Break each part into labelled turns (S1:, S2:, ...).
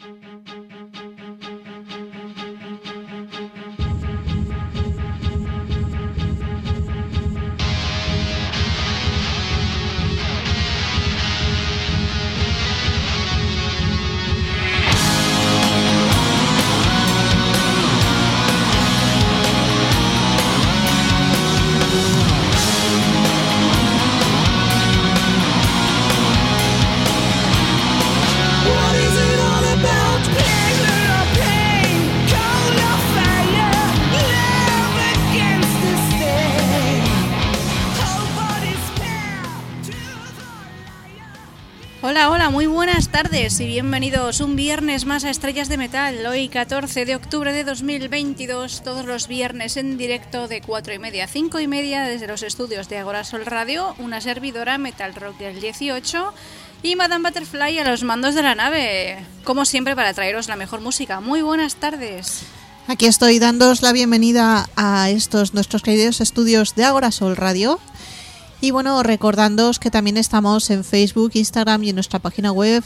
S1: Hola, muy buenas tardes y bienvenidos un viernes más a Estrellas de Metal. Hoy 14 de octubre de 2022, todos los viernes en directo de 4:30 a 5:30 desde los estudios de Agora Sol Radio, una servidora Metal Rock del 18 y Madame Butterfly a los mandos de la nave, como siempre para traeros la mejor música. Muy buenas tardes.
S2: Aquí estoy dándoos la bienvenida a estos nuestros queridos estudios de Agora Sol Radio. Y bueno, recordándoos que también estamos en Facebook, Instagram y en nuestra página web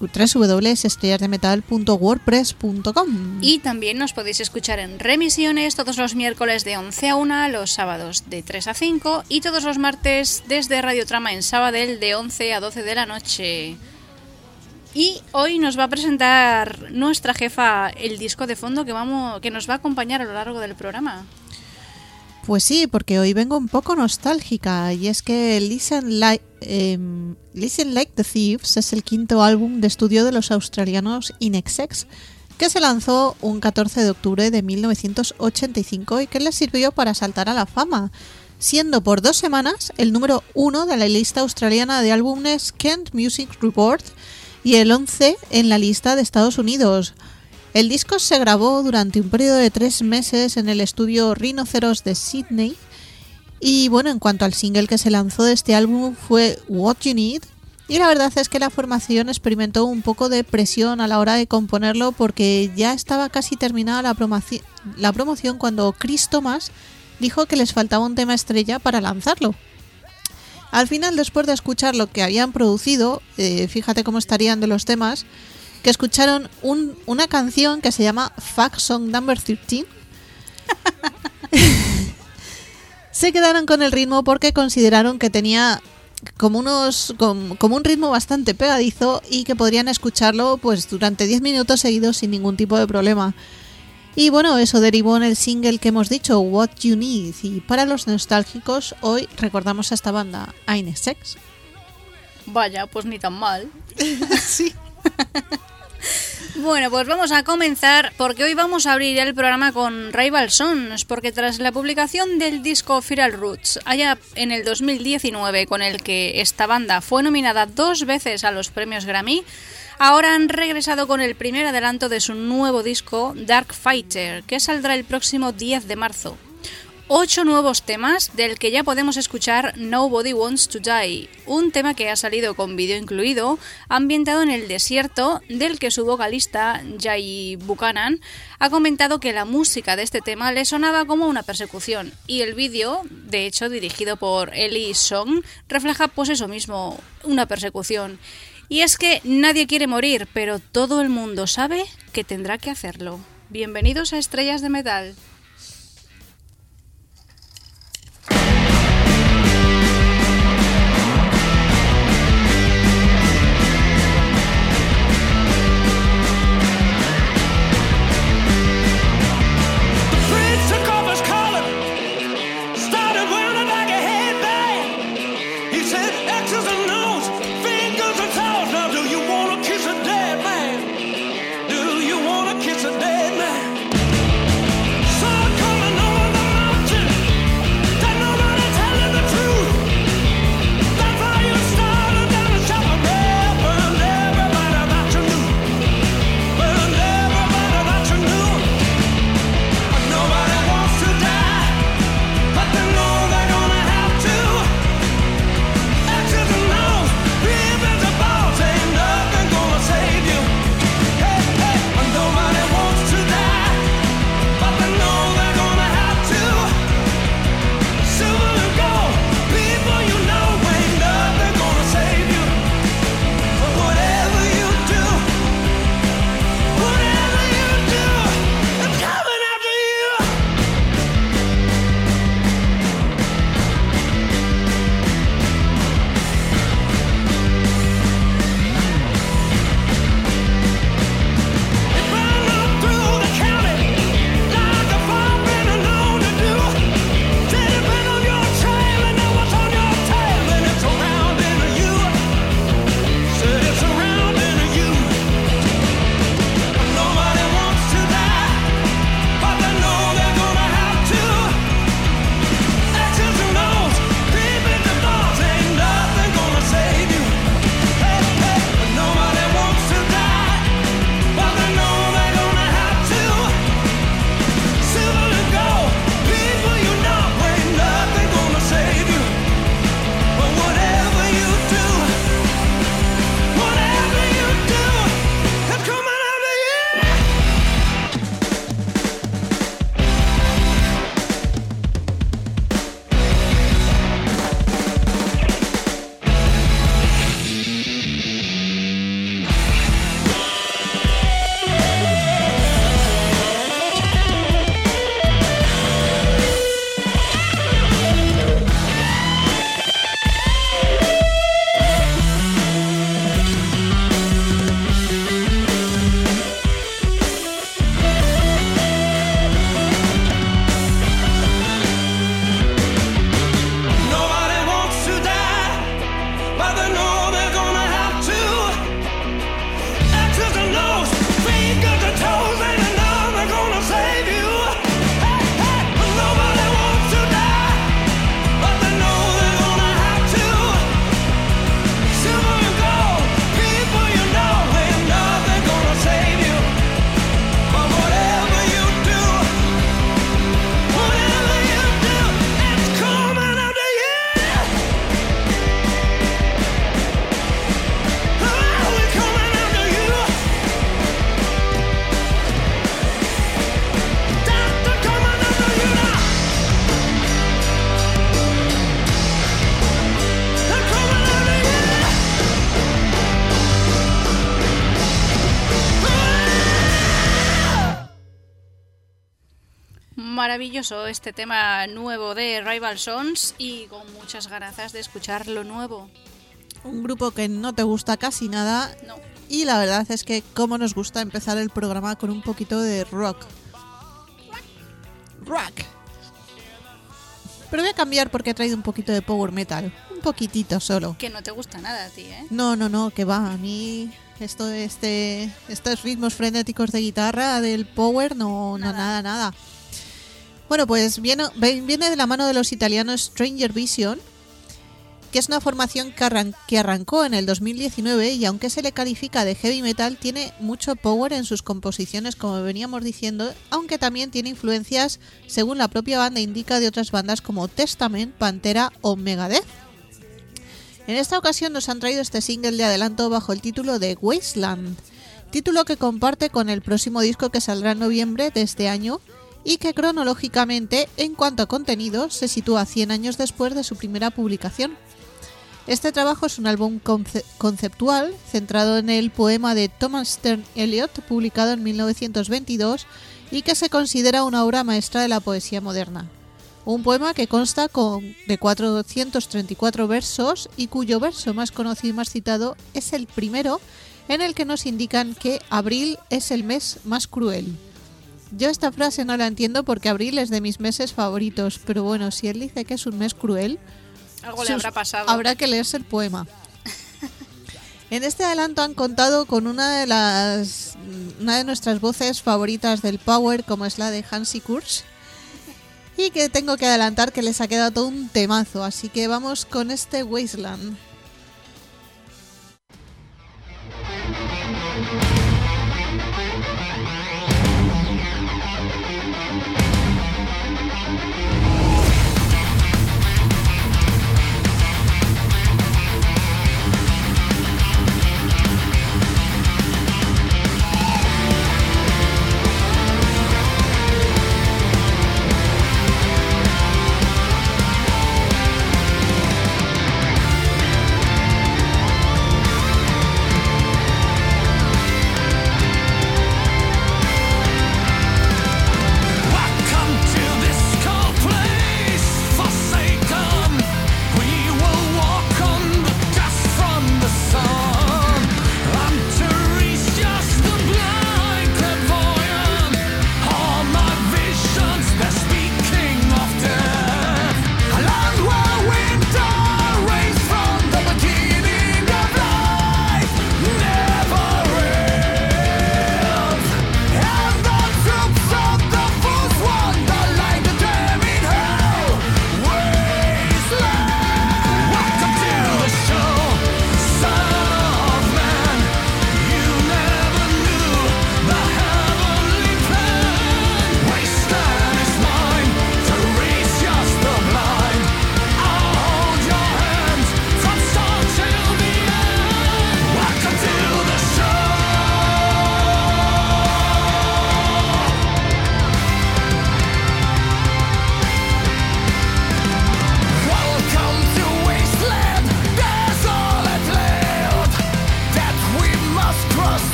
S2: www.estrellasdemetal.wordpress.com.
S1: Y también nos podéis escuchar en remisiones todos los miércoles de 11 a 1, los sábados de 3 a 5 y todos los martes desde Radio Trama en Sabadell de 11 a 12 de la noche. Y hoy nos va a presentar nuestra jefa el disco de fondo que nos va a acompañar a lo largo del programa.
S2: Pues sí, porque hoy vengo un poco nostálgica y es que Listen Like the Thieves es el quinto álbum de estudio de los australianos INXS, que se lanzó un 14 de octubre de 1985 y que les sirvió para saltar a la fama, siendo por 2 semanas el número 1 de la lista australiana de álbumes Kent Music Report y el 11 en la lista de Estados Unidos. El disco se grabó durante un periodo de 3 meses en el estudio Rhinoceros de Sydney y bueno, en cuanto al single que se lanzó de este álbum fue What You Need, y la verdad es que la formación experimentó un poco de presión a la hora de componerlo porque ya estaba casi terminada la promoción cuando Chris Thomas dijo que les faltaba un tema estrella para lanzarlo. Al final, después de escuchar lo que habían producido, fíjate cómo estarían de los temas, que escucharon una canción que se llama Fuck Song Number 13. Se quedaron con el ritmo porque consideraron que tenía como un ritmo bastante pegadizo y que podrían escucharlo pues durante 10 minutos seguidos sin ningún tipo de problema. Y bueno, eso derivó en el single que hemos dicho, What You Need. Y para los nostálgicos, hoy recordamos a esta banda, INXS.
S1: Vaya, pues ni tan mal.
S2: Sí.
S1: Bueno, pues vamos a comenzar porque hoy vamos a abrir el programa con Rival Sons, porque tras la publicación del disco Feral Roots allá en el 2019, con el que esta banda fue nominada 2 veces a los premios Grammy, ahora han regresado con el primer adelanto de su nuevo disco Dark Fighter, que saldrá el próximo 10 de marzo. 8 nuevos temas, del que ya podemos escuchar Nobody Wants to Die, un tema que ha salido con vídeo incluido, ambientado en el desierto, del que su vocalista, Jay Buchanan, ha comentado que la música de este tema le sonaba como una persecución, y el vídeo, de hecho dirigido por Eli Song, refleja pues eso mismo, una persecución. Y es que nadie quiere morir, pero todo el mundo sabe que tendrá que hacerlo. Bienvenidos a Estrellas de Metal.
S3: So
S1: maravilloso este tema nuevo de Rival Sons y con muchas ganas de escuchar lo nuevo.
S2: Un grupo que no te gusta casi nada.
S1: No.
S2: Y la verdad es que cómo nos gusta empezar el programa con un poquito de rock. Rock. Pero voy a cambiar porque he traído un poquito de power metal. Un poquitito solo.
S1: Que no te gusta nada a ti, ¿eh?
S2: No, que va. A mí estos ritmos frenéticos de guitarra del power, nada. Bueno, pues viene de la mano de los italianos Stranger Vision, que es una formación que arrancó en el 2019 y aunque se le califica de heavy metal, tiene mucho power en sus composiciones, como veníamos diciendo, aunque también tiene influencias, según la propia banda indica, de otras bandas como Testament, Pantera o Megadeth. En esta ocasión nos han traído este single de adelanto bajo el título de Wasteland, título que comparte con el próximo disco que saldrá en noviembre de este año y que cronológicamente, en cuanto a contenido, se sitúa 100 años después de su primera publicación. Este trabajo es un álbum conceptual centrado en el poema de Thomas Stern Eliot, publicado en 1922 y que se considera una obra maestra de la poesía moderna. Un poema que consta de 434 versos y cuyo verso más conocido y más citado es el primero, en el que nos indican que abril es el mes más cruel. Yo esta frase no la entiendo porque abril es de mis meses favoritos, pero bueno, si él dice que es un mes cruel,
S1: algo le habrá pasado.
S2: Habrá que leerse el poema. En este adelanto han contado con una de nuestras voces favoritas del power, como es la de Hansi Kurz, y que tengo que adelantar que les ha quedado todo un temazo, así que vamos con este Wasteland.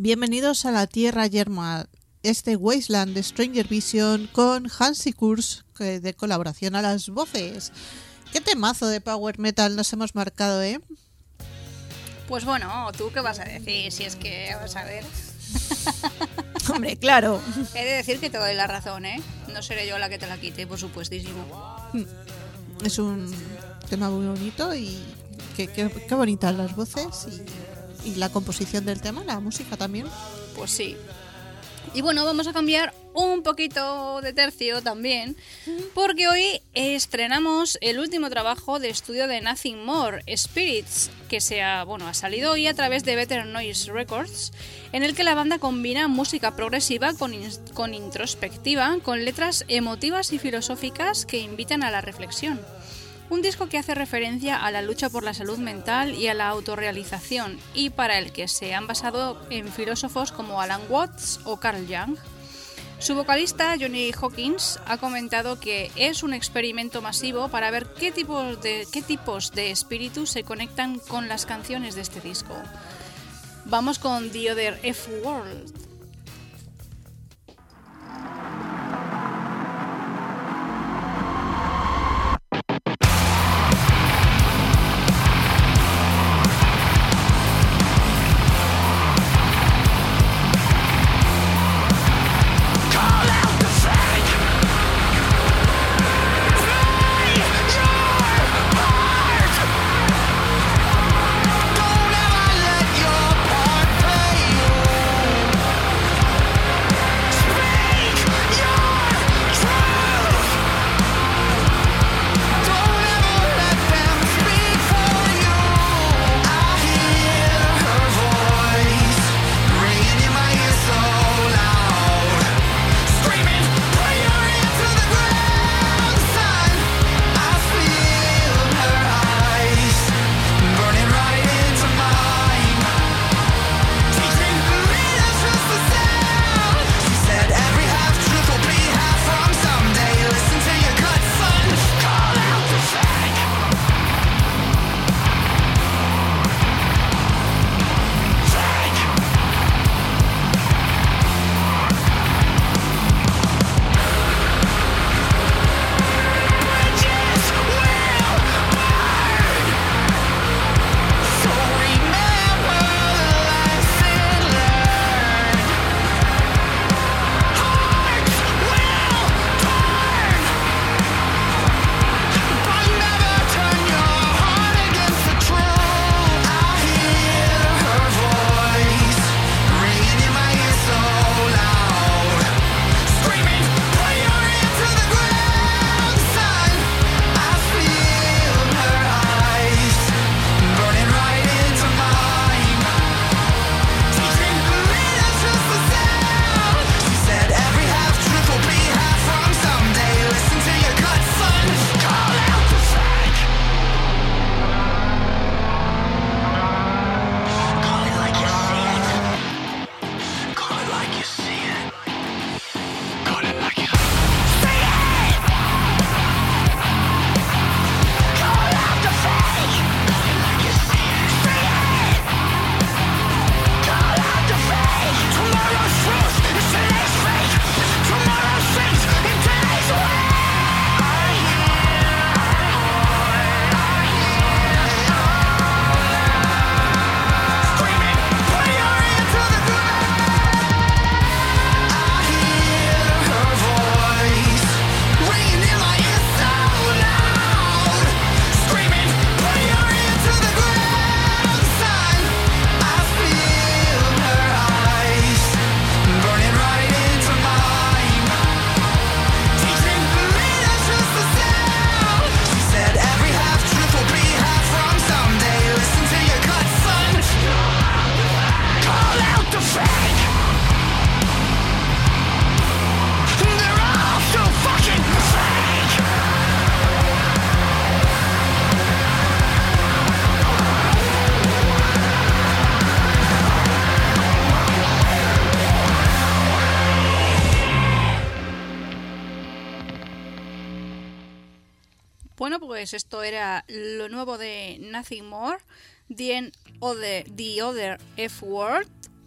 S2: Bienvenidos a la Tierra Yerma, este Wasteland de Stranger Vision con Hansi Kurz de colaboración a las voces. ¿Qué temazo de power metal nos hemos marcado, eh?
S1: Pues bueno, ¿tú qué vas a decir? Si es que vas a ver.
S2: Hombre, claro.
S1: He de decir que te doy la razón, ¿eh? No seré yo la que te la quite, por supuestísimo.
S2: Es un tema muy bonito y qué bonitas las voces y la composición del tema, la música también.
S1: Pues sí. Y bueno, vamos a cambiar un poquito de tercio también, porque hoy estrenamos el último trabajo de estudio de Nothing More, Spirits, que ha salido hoy a través de Better Noise Records, en el que la banda combina música progresiva con introspectiva, con letras emotivas y filosóficas que invitan a la reflexión. Un disco que hace referencia a la lucha por la salud mental y a la autorrealización, y para el que se han basado en filósofos como Alan Watts o Carl Jung. Su vocalista, Johnny Hawkins, ha comentado que es un experimento masivo para ver qué tipos de espíritus se conectan con las canciones de este disco. Vamos con The Other F-World. Bueno, pues esto era lo nuevo de Nothing More, The Other F-Word,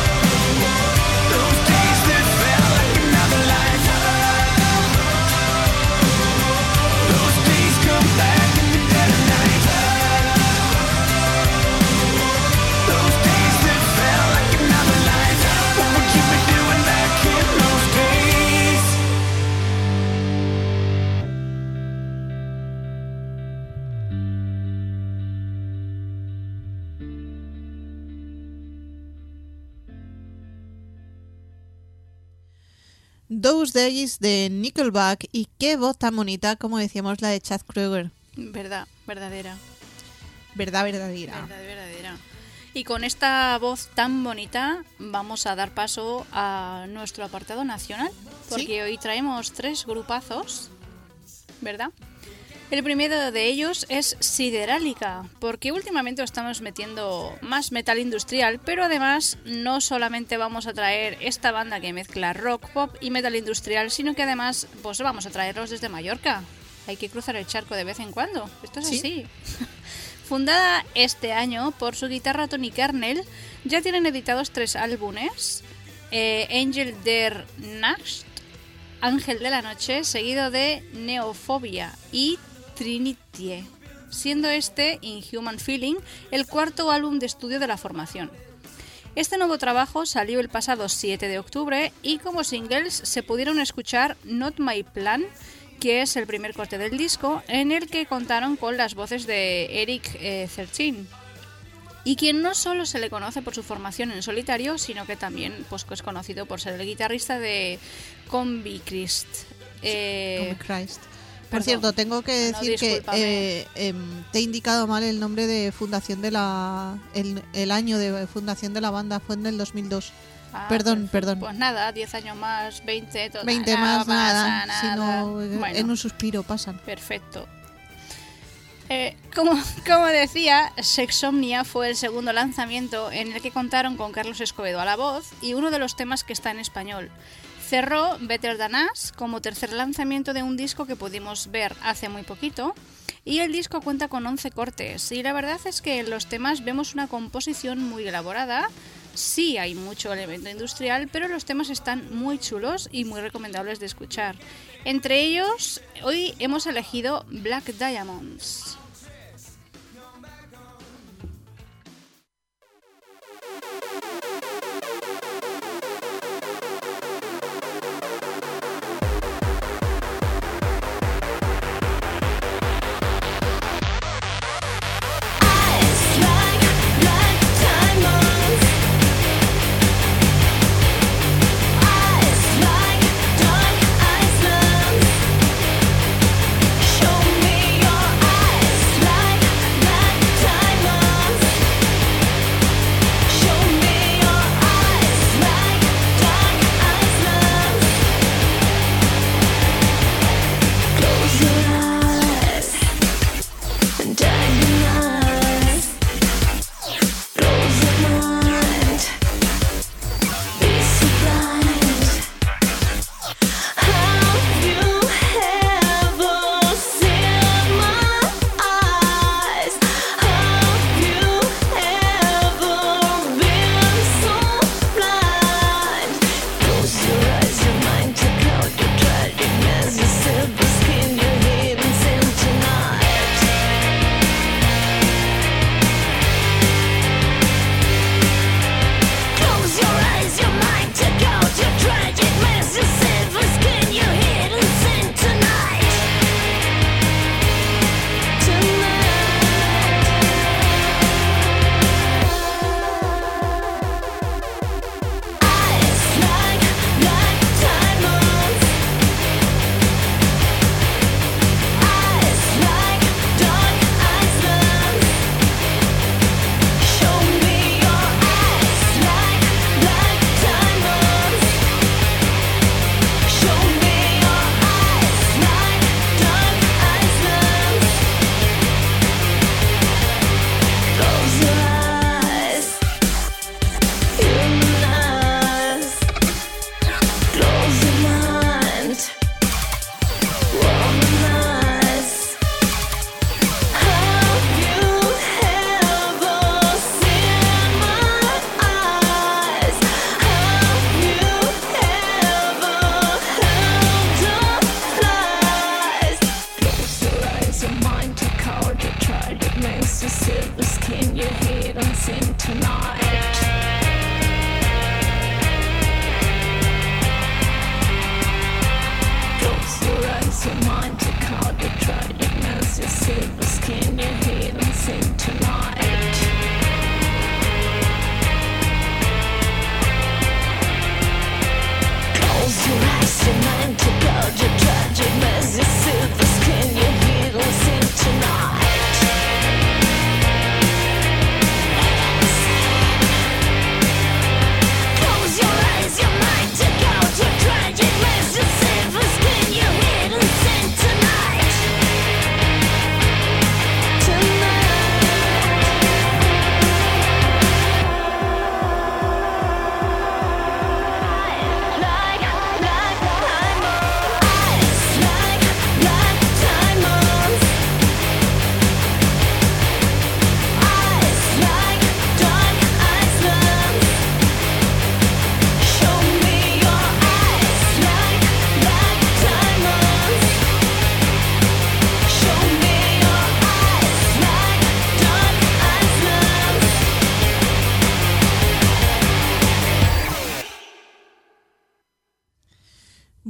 S3: Those days that felt like another life.
S2: Those Days de Nickelback. Y qué voz tan bonita, como decíamos, la de Chad Kroeger.
S1: Verdad, verdadera.
S2: Verdadera.
S1: Verdadera. Y con esta voz tan bonita vamos a dar paso a nuestro apartado nacional, porque
S2: ¿Sí?
S1: hoy traemos 3 grupazos, ¿verdad? El primero de ellos es Siderálica, porque últimamente estamos metiendo más metal industrial, pero además no solamente vamos a traer esta banda que mezcla rock, pop y metal industrial, sino que además pues vamos a traerlos desde Mallorca. Hay que cruzar el charco de vez en cuando, esto es
S2: ¿Sí?
S1: así. Fundada este año por su guitarra Tony Kernel, ya tienen editados 3 álbumes, Angel der Nacht, Ángel de la Noche, seguido de Neofobia y Trinity, siendo este Inhuman Feeling el 4º álbum de estudio de la formación. Este nuevo trabajo salió el pasado 7 de octubre y como singles se pudieron escuchar Not My Plan, que es el primer corte del disco, en el que contaron con las voces de Eric 13, y quien no solo se le conoce por su formación en solitario, sino que también pues, es conocido por ser el guitarrista de Combi Christ.
S2: Por
S1: Perdón.
S2: cierto, tengo que
S1: No,
S2: decir
S1: discúlpame.
S2: que te he indicado mal el nombre de fundación de el año de fundación de la banda, fue en el 2002.
S1: Ah,
S2: Perdón.
S1: Pues nada, 10 años más, 20, todo,
S2: 20
S1: no
S2: más,
S1: pasa
S2: nada. Si no,
S1: Bueno,
S2: en un suspiro pasan.
S1: perfecto. Como decía, Sexomnia fue el segundo lanzamiento en el que contaron con Carlos Escobedo a la voz y uno de los temas que está en español. Cerró Better Than Us como tercer lanzamiento de un disco que pudimos ver hace muy poquito, y el disco cuenta con 11 cortes y la verdad es que en los temas vemos una composición muy elaborada. Sí hay mucho elemento industrial, pero los temas están muy chulos y muy recomendables de escuchar. Entre ellos, hoy hemos elegido Black Diamonds.
S4: Show me your eyes.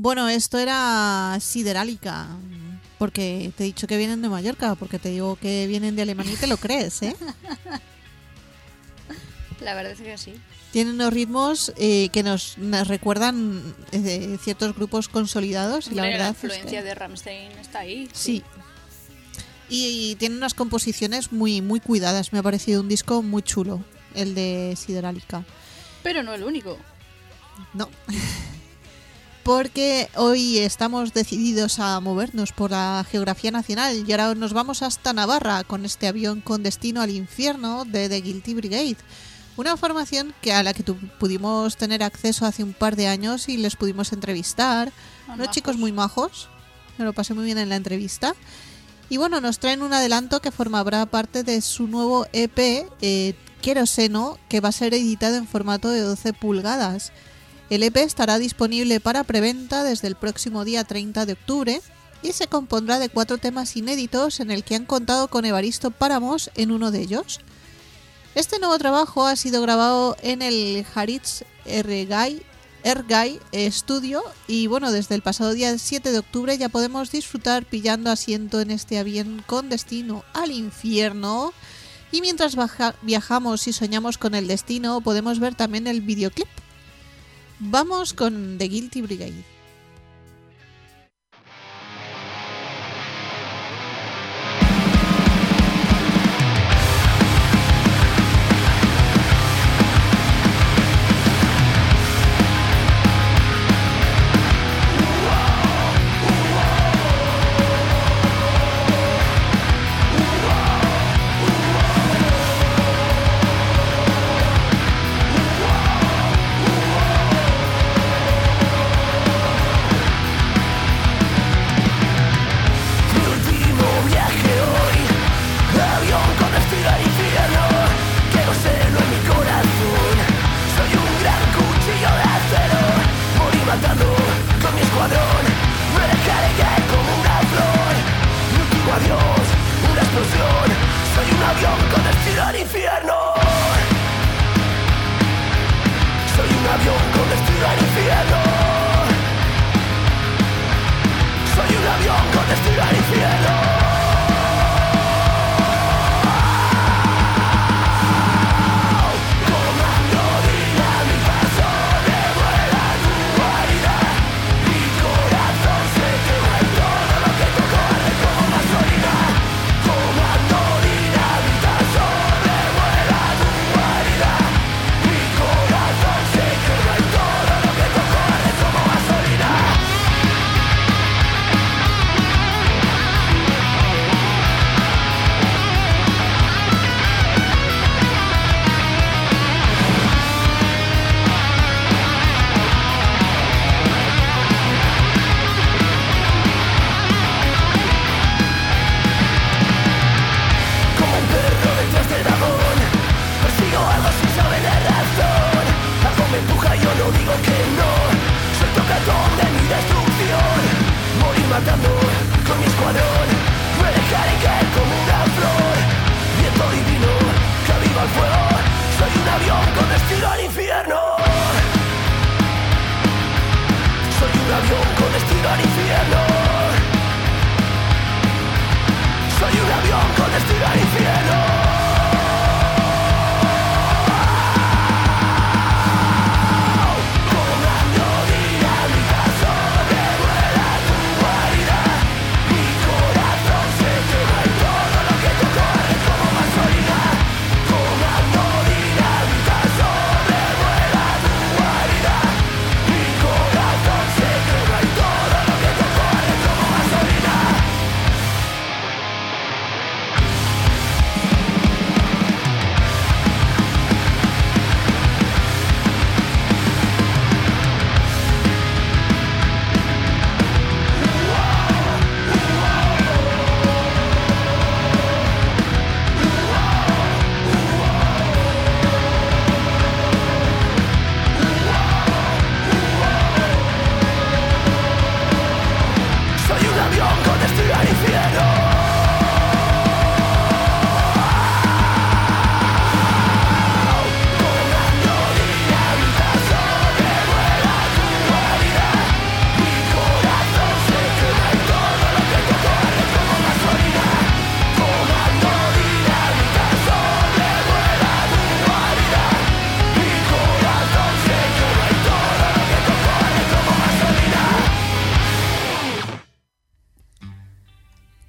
S2: Bueno, esto era Siderálica, porque te he dicho que vienen de Mallorca, porque te digo que vienen de Alemania y te lo crees, ¿eh?
S1: La verdad es que sí.
S2: Tienen unos ritmos que nos recuerdan ciertos grupos consolidados y la
S1: Hombre,
S2: verdad
S1: la
S2: es
S1: influencia
S2: que
S1: de Rammstein está ahí.
S2: sí. Y tienen unas composiciones muy, muy cuidadas. Me ha parecido un disco muy chulo, el de Siderálica.
S1: Pero no el único.
S2: No. Porque hoy estamos decididos a movernos por la geografía nacional y ahora nos vamos hasta Navarra con este avión con destino al infierno de The Guilty Brigade. Una formación a la que pudimos tener acceso hace un par de años y les pudimos entrevistar. Unos chicos muy majos. Me lo pasé muy bien en la entrevista. Y bueno, nos traen un adelanto que formará parte de su nuevo EP, Queroseno, que va a ser editado en formato de 12 pulgadas. El EP estará disponible para preventa desde el próximo día 30 de octubre y se compondrá de 4 temas inéditos en el que han contado con Evaristo Páramos en uno de ellos. Este nuevo trabajo ha sido grabado en el Haritz Ergai Studio y bueno, desde el pasado día 7 de octubre ya podemos disfrutar pillando asiento en este avión con destino al infierno y mientras viajamos y soñamos con el destino podemos ver también el videoclip. Vamos con The Guilty Brigade.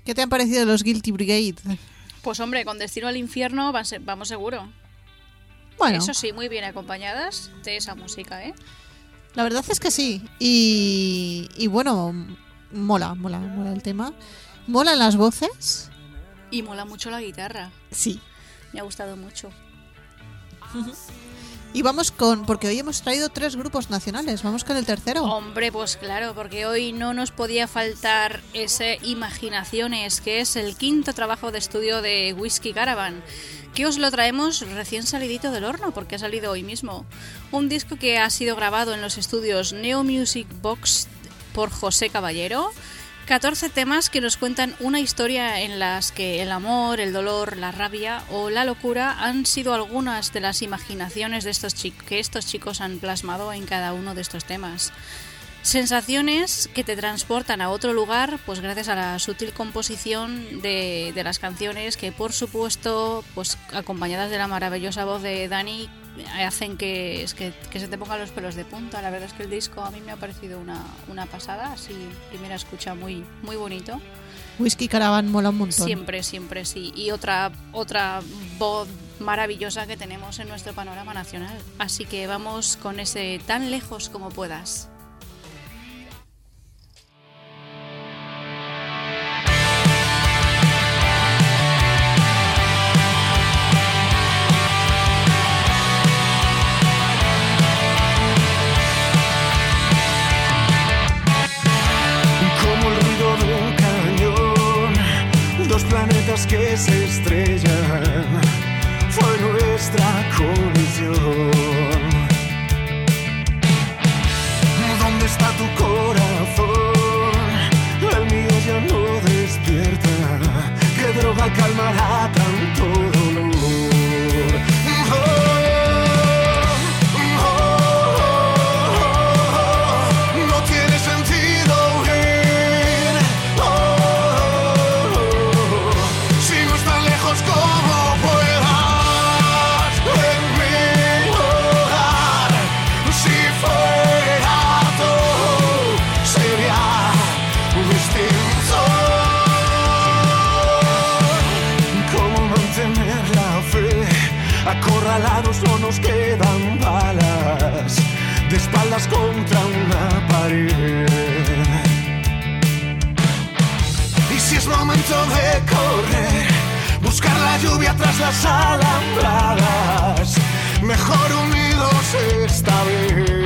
S2: ¿Qué te han parecido los Guilty Brigade?
S1: Pues hombre, con Destino al Infierno vamos seguro.
S2: Bueno,
S1: Eso sí, muy bien acompañadas de esa música, ¿eh?
S2: la verdad es que sí. Y bueno, mola el tema. Molan las voces.
S1: Y mola mucho la guitarra.
S2: Sí.
S1: Me ha gustado mucho.
S2: Y vamos porque hoy hemos traído 3 grupos nacionales. Vamos con el tercero.
S1: Hombre, pues claro, porque hoy no nos podía faltar ese Imaginaciones, que es el 5º trabajo de estudio de Whiskey Caravan, que os lo traemos recién salidito del horno, porque ha salido hoy mismo. Un disco que ha sido grabado en los estudios Neo Music Box por José Caballero. 14 temas que nos cuentan una historia en las que el amor, el dolor, la rabia o la locura han sido algunas de las imaginaciones de que estos chicos han plasmado en cada uno de estos temas. Sensaciones que te transportan a otro lugar, pues gracias a la sutil composición de las canciones, que por supuesto, pues acompañadas de la maravillosa voz de Dani, hacen que se te pongan los pelos de punta. La verdad es que el disco a mí me ha parecido una pasada, así primera escucha muy, muy bonito.
S2: Whiskey Caravan mola un montón.
S1: Siempre sí. Y otra voz maravillosa que tenemos en nuestro panorama nacional. Así que vamos con ese Tan lejos como puedas.
S3: Dos planetas que se estrellan, fue nuestra colisión. ¿Dónde está tu corazón? El mío ya no despierta. ¿Qué droga calmará tanto dolor? No tiene sentido huir. Si no estás lejos como puedas en mi hogar. Si fuera todo sería distinto. ¿Cómo mantener la fe? Acorralados no nos quedan balas, de espaldas contra una pared. Y si es momento de correr, buscar la lluvia tras las alambradas, mejor unidos esta vez.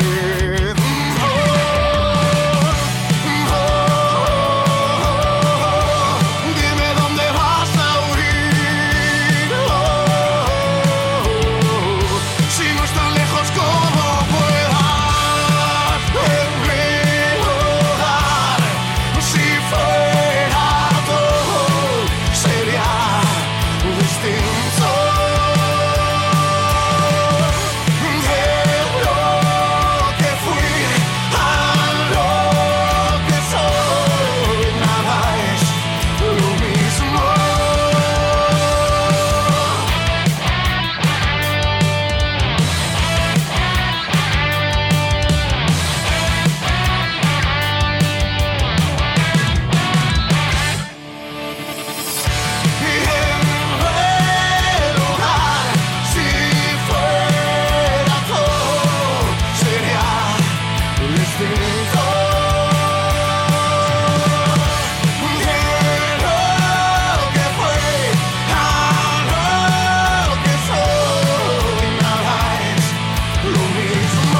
S3: Dime dónde vas a huir. Si no estás lejos como puedas en mi hogar. Si fuera todo sería distinto. De lo que fui a lo que soy, nada es lo mismo. Y en lugar, si fuera todo, sería distinto. De lo que fue a lo que soy, nada es lo mismo.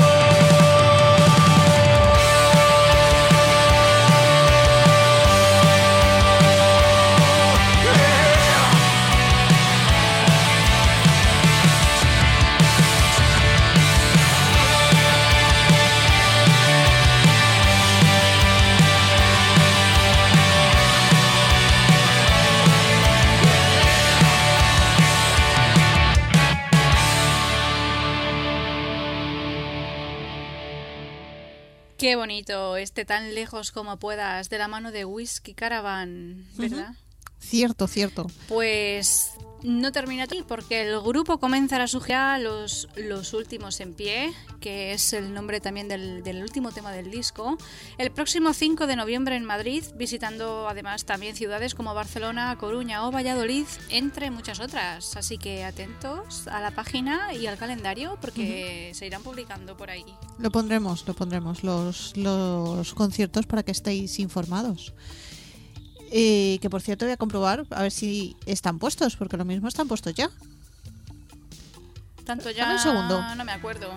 S1: Qué bonito, Tan lejos como puedas, de la mano de Whiskey Caravan, ¿verdad?
S2: Cierto.
S1: Pues no termina aquí porque el grupo comenzará su gira Los Últimos en Pie, que es el nombre también del último tema del disco, el próximo 5 de noviembre en Madrid, visitando además también ciudades como Barcelona, Coruña o Valladolid, entre muchas otras. Así que atentos a la página y al calendario porque se irán publicando por ahí.
S2: Lo pondremos los conciertos para que estéis informados. Que por cierto voy a comprobar a ver si están puestos, porque lo mismo están puestos ya.
S1: Tanto ya.
S2: Dame un segundo.
S1: No me acuerdo.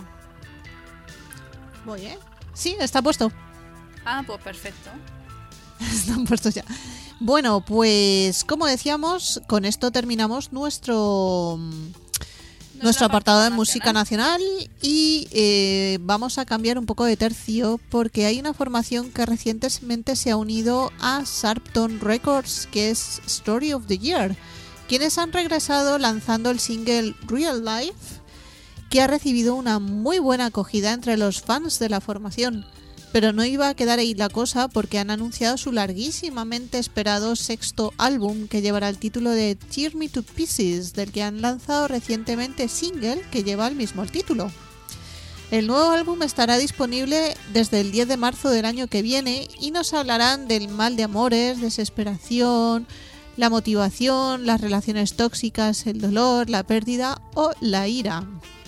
S2: Voy, Sí, está puesto.
S1: Ah, pues perfecto.
S2: Están puestos ya. Bueno, pues como decíamos, con esto terminamos nuestro apartado de música nacional y vamos a cambiar un poco de tercio porque hay una formación que recientemente se ha unido a Sharpton Records, que es Story of the Year, quienes han regresado lanzando el single Real Life, que ha recibido una muy buena acogida entre los fans de la formación. Pero no iba a quedar ahí la cosa porque han anunciado su larguísimamente esperado sexto álbum, que llevará el título de Tear Me to Pieces, del que han lanzado recientemente single que lleva el mismo título. El nuevo álbum estará disponible desde el 10 de marzo del año que viene y nos hablarán del mal de amores, desesperación, la motivación, las relaciones tóxicas, el dolor, la pérdida o la ira.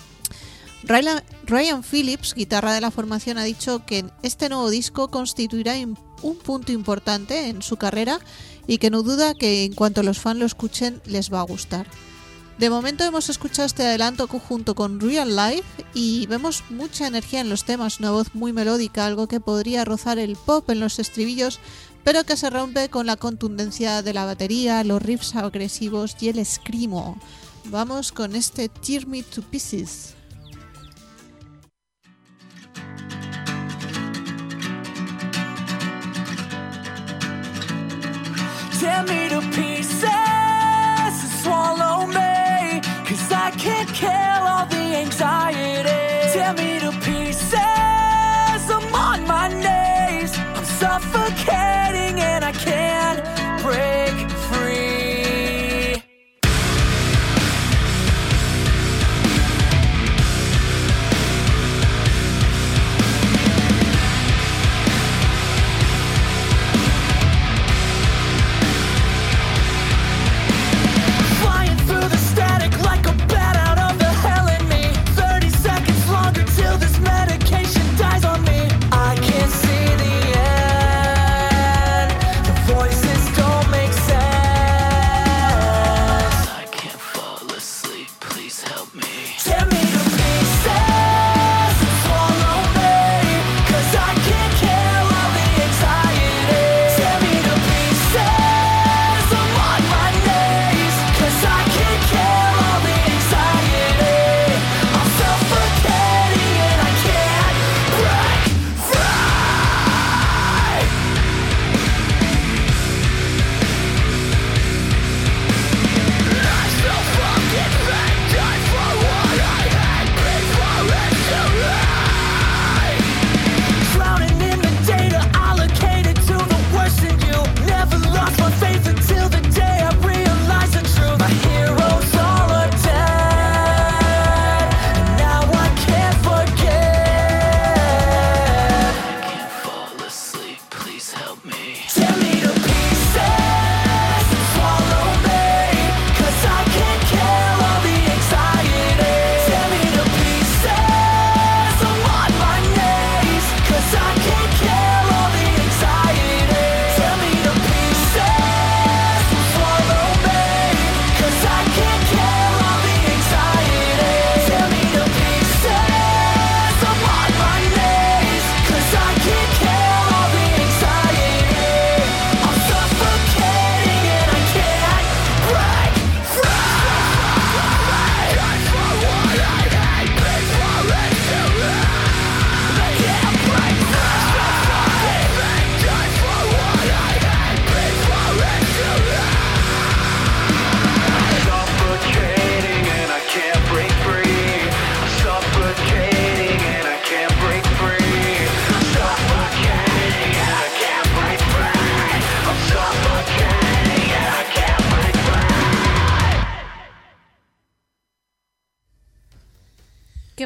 S2: Ryan Phillips, guitarra de la formación, ha dicho que este nuevo disco constituirá un punto importante en su carrera y que no duda que en cuanto los fans lo escuchen les va a gustar. De momento hemos escuchado este adelanto junto con Real Life y vemos mucha energía en los temas, una voz muy melódica, algo que podría rozar el pop en los estribillos, pero que se rompe con la contundencia de la batería, los riffs agresivos y el screamo. Vamos con este Tear Me to Pieces.
S4: Tear me to pieces and swallow me, 'cause I can't kill all the anxiety. Tear me to pieces, I'm on my knees, I'm suffocating and I can't break free.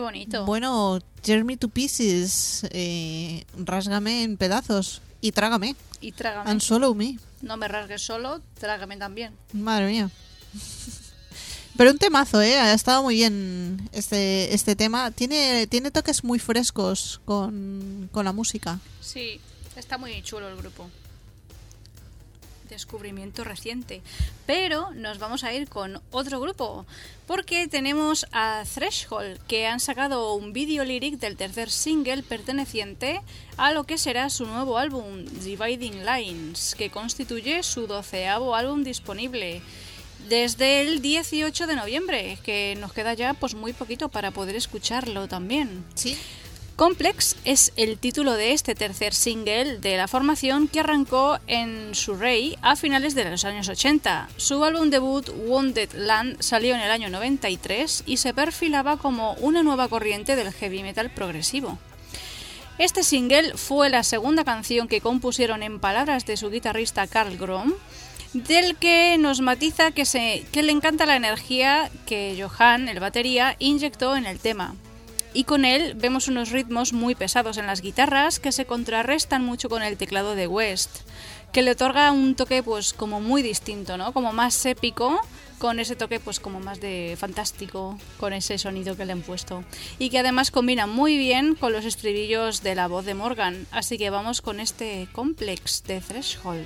S1: bonito.
S2: Bueno, tear me to pieces, rásgame en pedazos y trágame.
S1: Y trágame.
S2: And swallow me.
S1: No me rasgues solo, trágame también.
S2: Madre mía. Pero un temazo, ha estado muy bien este tema. Tiene toques muy frescos con la música.
S1: Sí, está muy chulo el grupo. Descubrimiento reciente. Pero nos vamos a ir con otro grupo, porque tenemos a Threshold, que han sacado un video lyric del tercer single perteneciente a lo que será su nuevo álbum, Dividing Lines, que constituye su 12º álbum disponible desde el 18 de noviembre, que nos queda ya pues muy poquito para poder escucharlo también.
S2: Sí.
S1: Complex es el título de este tercer single de la formación, que arrancó en Surrey a finales de los años 80. Su álbum debut, Wounded Land, salió en el año 93 y se perfilaba como una nueva corriente del heavy metal progresivo. Este single fue la segunda canción que compusieron en palabras de su guitarrista Carl Grom, del que nos matiza que le encanta la energía que Johan, el batería, inyectó en el tema. Y con él vemos unos ritmos muy pesados en las guitarras que se contrarrestan mucho con el teclado de West, que le otorga un toque pues como muy distinto, ¿no? Como más épico, con ese toque pues como más de fantástico, con ese sonido que le han puesto. Y que además combina muy bien con los estribillos de la voz de Morgan. Así que vamos con este Complex de Threshold.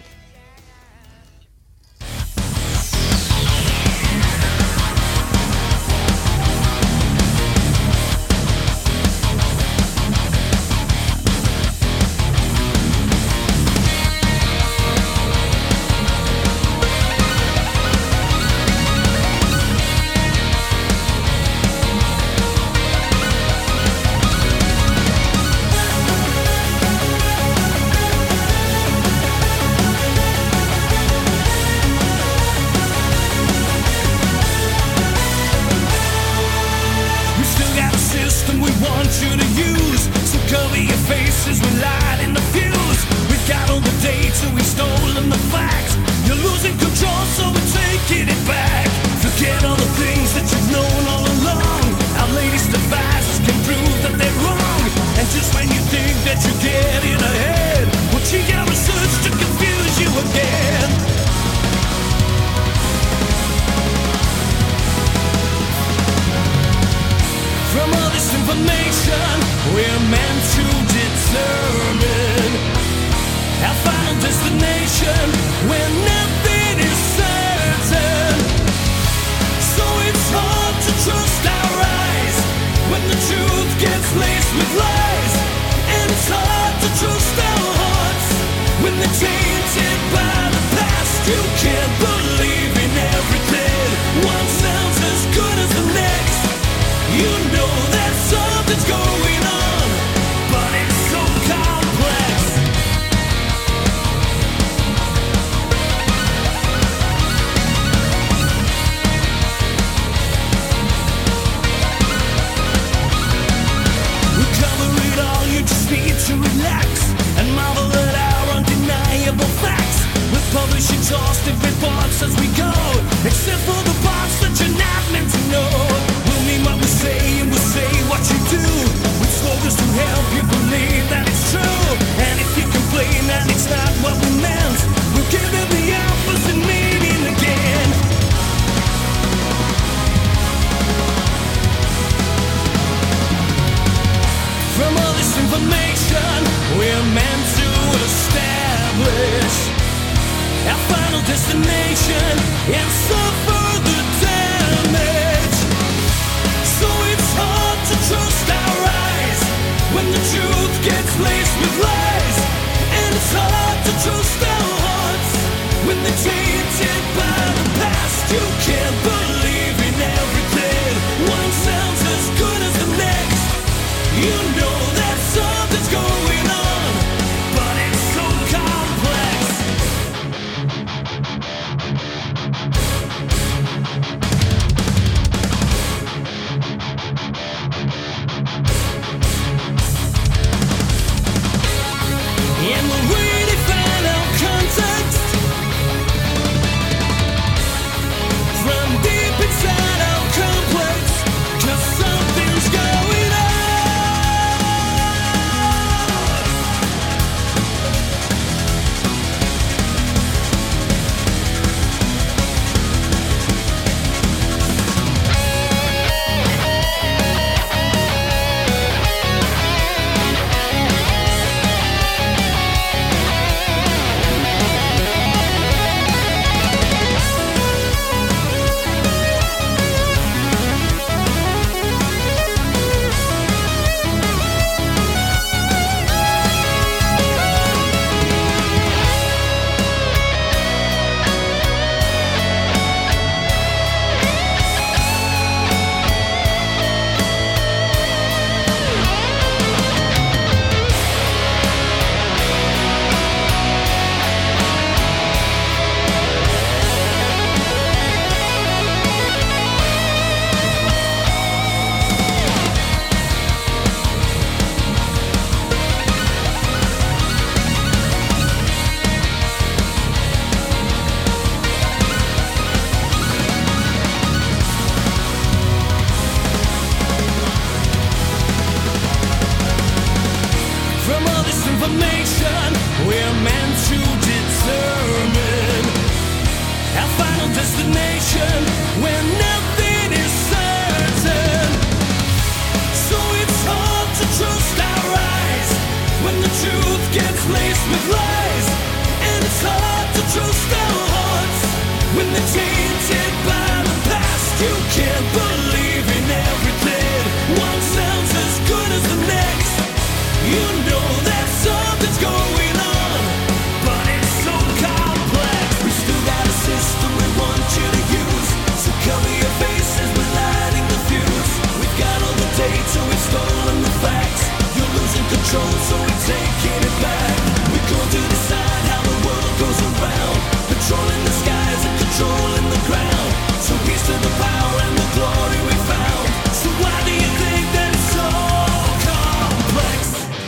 S4: destination where nothing is certain. So it's hard to trust our eyes when the truth gets laced with lies. And it's hard to trust our hearts when they're tainted by the past. You can't believe in everything. One sounds as good as the next. You know that something's going on, but it's so complex. We still got a system we want you to use, so cover your faces, we're lighting the fuse. We've got all the data, we've stolen the facts. You're losing control, so we're taking it back. We're going to decide how the world goes around, controlling the skies and controlling the ground. So peace to the power and the glory we found. So why do you think that it's so complex?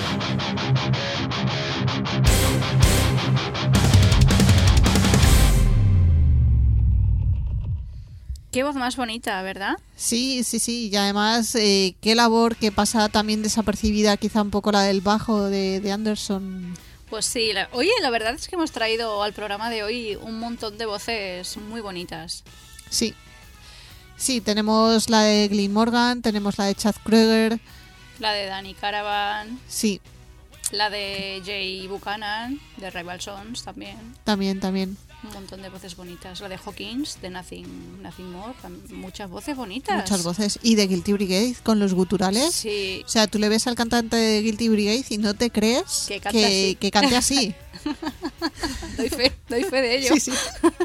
S1: Qué voz más bonita, ¿verdad?
S2: Sí, sí, sí. Y además, qué labor que pasa también desapercibida, quizá un poco la del bajo de Anderson.
S1: Pues sí, oye, la verdad es que hemos traído al programa de hoy un montón de voces muy bonitas.
S2: Sí. Sí, tenemos la de Glyn Morgan, tenemos la de Chad Kroeger.
S1: La de Danny Caravan,
S2: Sí,
S1: la de Jay Buchanan, de Rival Sons también.
S2: también.
S1: Un montón de voces bonitas. La de Hawkins, de Nothing More. Muchas voces bonitas.
S2: Muchas voces. Y de Guilty Brigade con los guturales.
S1: Sí.
S2: O sea, tú le ves al cantante de Guilty Brigade y no te crees
S1: Que canta así.
S2: que cante así.
S1: Doy fe de ello.
S2: Sí, sí.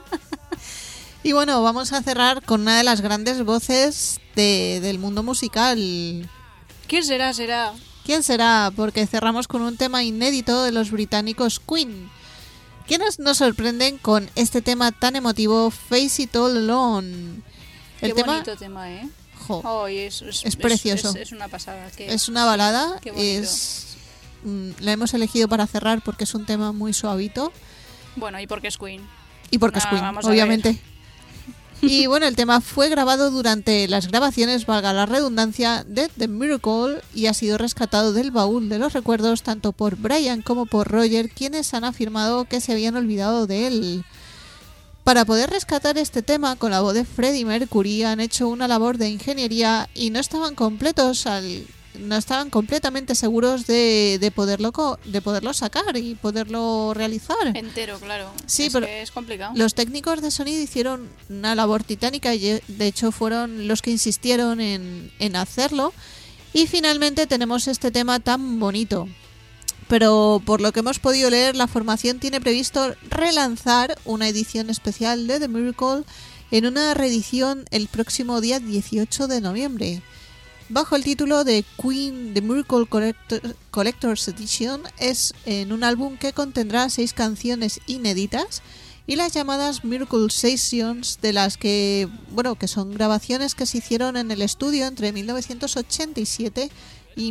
S2: Y bueno, vamos a cerrar con una de las grandes voces del mundo musical.
S1: ¿Quién será?
S2: ¿Quién será? Porque cerramos con un tema inédito de los británicos Queen, quienes nos sorprenden con este tema tan emotivo, Face It All Alone.
S1: Qué bonito tema, ¿eh?
S2: Jo,
S1: Oh, es
S2: precioso.
S1: Es una pasada.
S2: es una balada,
S1: Qué bonito.
S2: la hemos elegido para cerrar porque es un tema muy suavito.
S1: Bueno, y porque es Queen.
S2: Y porque es
S1: Ah,
S2: Queen,
S1: vamos a
S2: obviamente. Y bueno, el tema fue grabado durante las grabaciones, valga la redundancia, de The Miracle y ha sido rescatado del baúl de los recuerdos tanto por Brian como por Roger, quienes han afirmado que se habían olvidado de él. Para poder rescatar este tema con la voz de Freddie Mercury han hecho una labor de ingeniería y no estaban completamente seguros de poderlo sacar y poderlo realizar.
S1: Entero, claro.
S2: Sí,
S1: es
S2: pero
S1: que es complicado.
S2: Los técnicos de sonido hicieron una labor titánica y de hecho fueron los que insistieron en hacerlo. Y finalmente tenemos este tema tan bonito. Pero por lo que hemos podido leer, la formación tiene previsto relanzar una edición especial de The Miracle en una reedición el próximo día 18 de noviembre. Bajo el título de Queen The Miracle Collector's Edition, es en un álbum que contendrá 6 canciones inéditas y las llamadas Miracle Sessions, de las que son grabaciones que se hicieron en el estudio entre 1987 y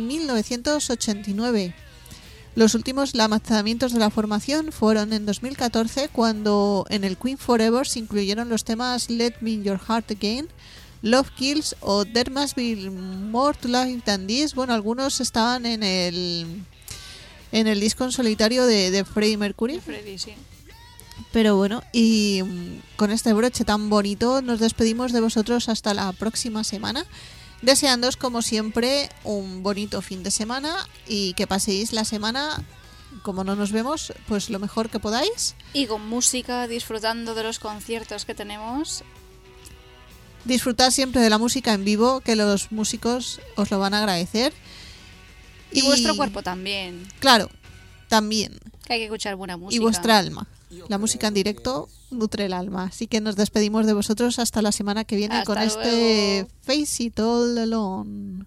S2: 1989. Los últimos lanzamientos de la formación fueron en 2014, cuando en el Queen Forever se incluyeron los temas Let Me In Your Heart Again, Love Kills o There Must Be More to Life Than This. Bueno, algunos estaban en el disco en solitario de Freddie Mercury.
S1: Freddie, sí.
S2: Pero bueno, y con este broche tan bonito nos despedimos de vosotros hasta la próxima semana, deseándoos como siempre un bonito fin de semana y que paséis la semana, como no nos vemos, pues lo mejor que podáis.
S1: Y con música, disfrutando de los conciertos que tenemos.
S2: Disfrutad siempre de la música en vivo, que los músicos os lo van a agradecer.
S1: Y vuestro cuerpo también.
S2: Claro, también.
S1: Que hay que escuchar buena música.
S2: Y vuestra alma. La música en directo nutre el alma. Así que nos despedimos de vosotros hasta la semana que viene.
S1: Hasta
S2: con
S1: luego.
S2: Este Face It All Alone.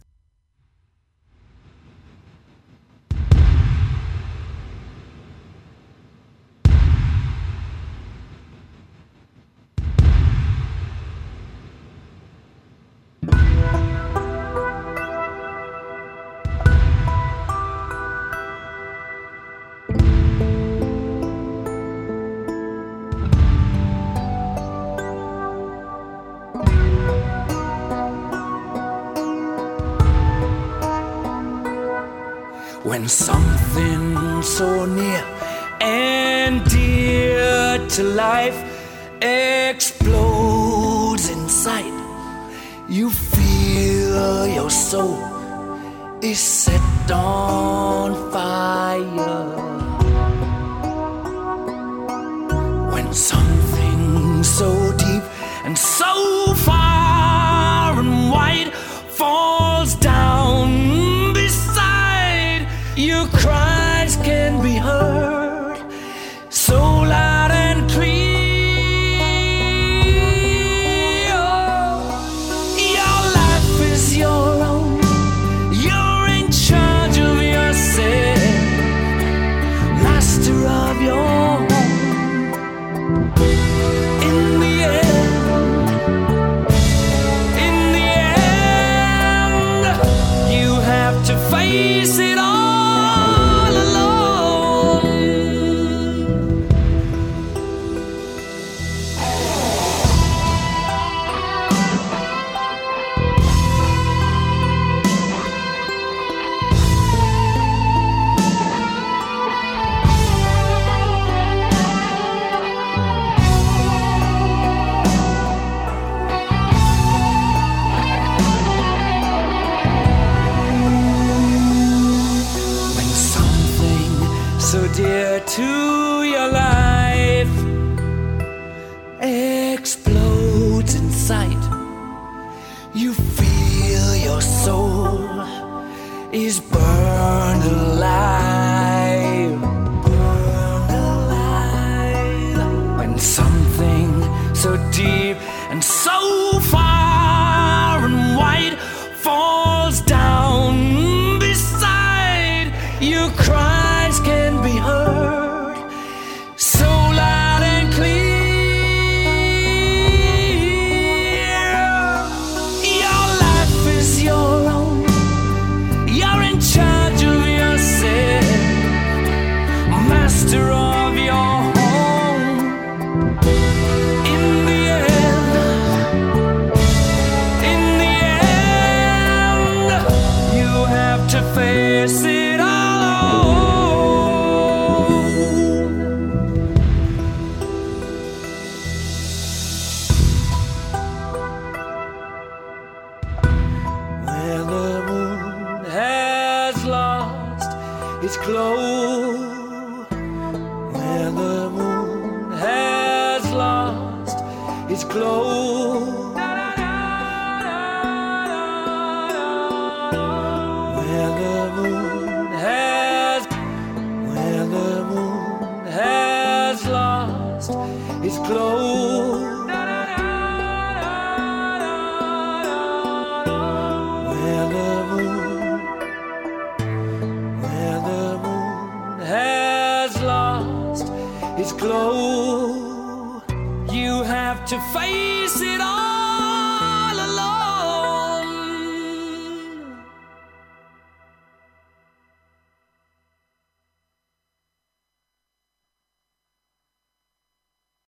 S4: When something so near and dear to life explodes inside. You feel your soul is set on fire. When something so deep and so far and wide falls down beside, your cries can be heard so loud and clear. Your life is your own. You're in charge of yourself, master of your home. In the end, you have to face it all alone. When something so dear to your life explodes inside, you feel your soul is burned alive. Burned alive. When something so deep and so far and wide falls down beside, your cries can be heard so loud and clear. Your life is your own. You're in charge of yourself, master of your home. In the end, you have to face it all alone. Where the moon has lost its glow, where the moon has lost its glow, where the moon has lost its glow, where the moon has lost its glow, you have to face